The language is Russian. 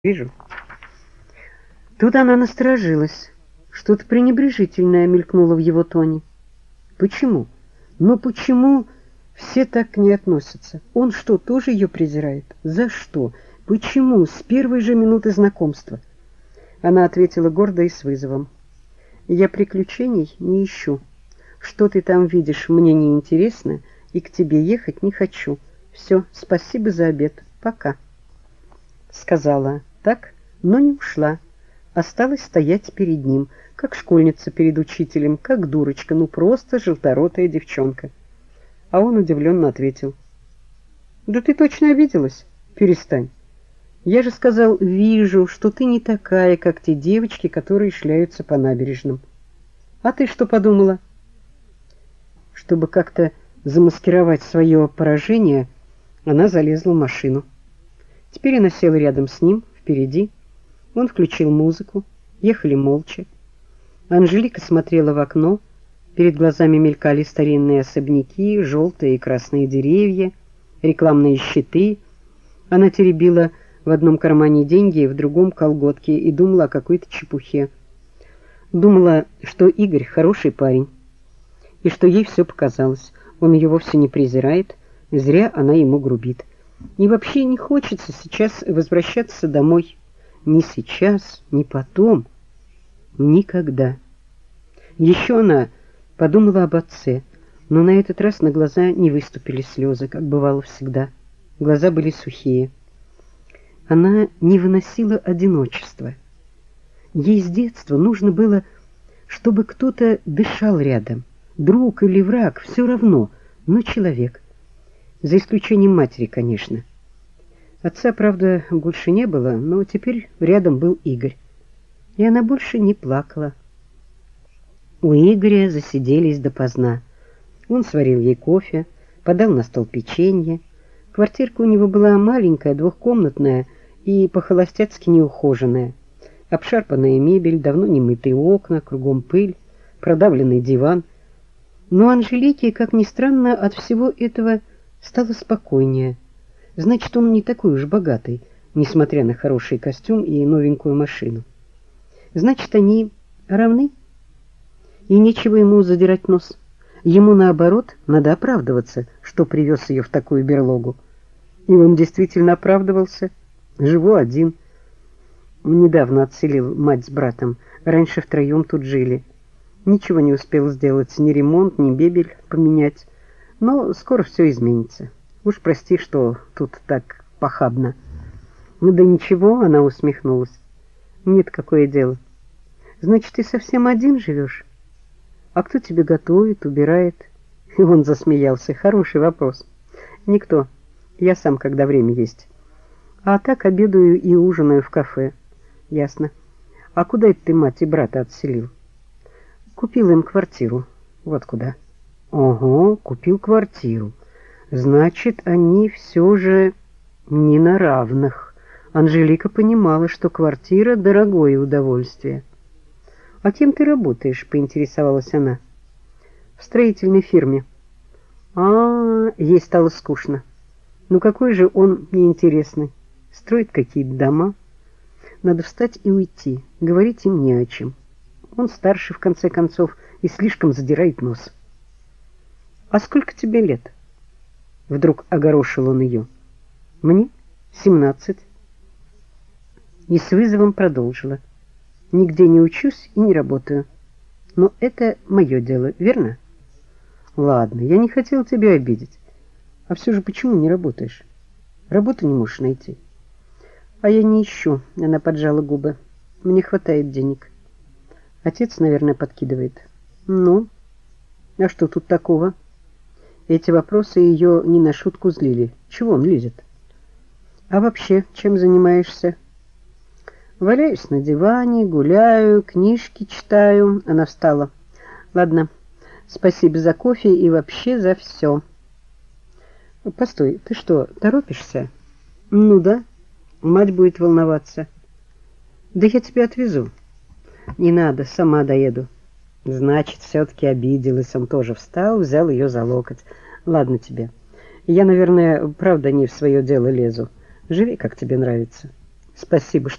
Вижу. Тут она насторожилась. Что-то пренебрежительное мелькнуло в его тоне. Почему? Но почему все так к ней относятся? Он что, тоже ее презирает? За что? Почему? С первой же минуты знакомства. Она ответила гордо и с вызовом. Я приключений не ищу. Что ты там видишь, мне не интересно, и к тебе ехать не хочу. Все, спасибо за обед. Пока. Сказала так, но не ушла. Осталась стоять перед ним, как школьница перед учителем, как дурочка, ну просто желторотая девчонка. А он удивленно ответил: «Да ты точно обиделась? Перестань. Я же сказал, вижу, что ты не такая, как те девочки, которые шляются по набережным. А ты что подумала?» Чтобы как-то замаскировать свое поражение, она залезла в машину. Теперь она села рядом с ним, впереди. Он включил музыку, ехали молча. Анжелика смотрела в окно, перед глазами мелькали старинные особняки, желтые и красные деревья, рекламные щиты. Она теребила в одном кармане деньги, в другом колготки и думала о какой-то чепухе. Думала, что Игорь хороший парень, и что ей все показалось. Он ее вовсе не презирает, зря она ему грубит. И вообще не хочется сейчас возвращаться домой. Ни сейчас, ни потом. Никогда. Еще она подумала об отце, но на этот раз на глаза не выступили слезы, как бывало всегда. Глаза были сухие. Она не выносила одиночества. Ей с детства нужно было, чтобы кто-то дышал рядом. Друг или враг, все равно, но человек. За исключением матери, конечно. Отца, правда, больше не было, но теперь рядом был Игорь. И она больше не плакала. У Игоря засиделись допоздна. Он сварил ей кофе, подал на стол печенье. Квартирка у него была маленькая, двухкомнатная и по-холостяцки неухоженная. Обшарпанная мебель, давно не мытые окна, кругом пыль, продавленный диван. Но Анжелике, как ни странно, от всего этого стало спокойнее. Значит, он не такой уж богатый, несмотря на хороший костюм и новенькую машину. Значит, они равны, и нечего ему задирать нос. Ему, наоборот, надо оправдываться, что привез ее в такую берлогу. И он действительно оправдывался. Живу один. Недавно отселил мать с братом. Раньше втроем тут жили. Ничего не успел сделать, ни ремонт, ни мебель поменять. Но скоро все изменится. Уж прости, что тут так похабно. Ну да ничего, она усмехнулась. Нет, какое дело. Значит, ты совсем один живешь? А кто тебе готовит, убирает? И он засмеялся. Хороший вопрос. Никто. Я сам, когда время есть. А так обедаю и ужинаю в кафе. Ясно. А куда это ты мать и брата отселил? Купил им квартиру. Вот куда. Ого, купил квартиру. Значит, они все же не на равных. Анжелика понимала, что квартира — дорогое удовольствие. «А кем ты работаешь?» — поинтересовалась она. «В строительной фирме». Ей стало скучно. Ну какой же он неинтересный. Строит какие-то дома. Надо встать и уйти. Говорить им не о чем. Он старше, в конце концов, и слишком задирает нос. «А сколько тебе лет?» Вдруг огорошил он ее. «Мне 17». И с вызовом продолжила. «Нигде не учусь и не работаю. Но это мое дело, верно?» «Ладно, я не хотел тебя обидеть. А все же почему не работаешь? Работу не можешь найти». «А я не ищу», — она поджала губы. «Мне хватает денег». Отец, наверное, подкидывает. «Ну, а что тут такого?» Эти вопросы ее не на шутку злили. Чего он лезет? «А вообще, чем занимаешься?» «Валяюсь на диване, гуляю, книжки читаю». Она встала. «Ладно, спасибо за кофе и вообще за все». «Постой, ты что, торопишься?» «Ну да, мать будет волноваться». «Да я тебя отвезу». «Не надо, сама доеду». Значит, все-таки обиделась. Он тоже встал, взял ее за локоть. «Ладно тебе. Я, наверное, правда не в свое дело лезу. Живи, как тебе нравится. Спасибо, что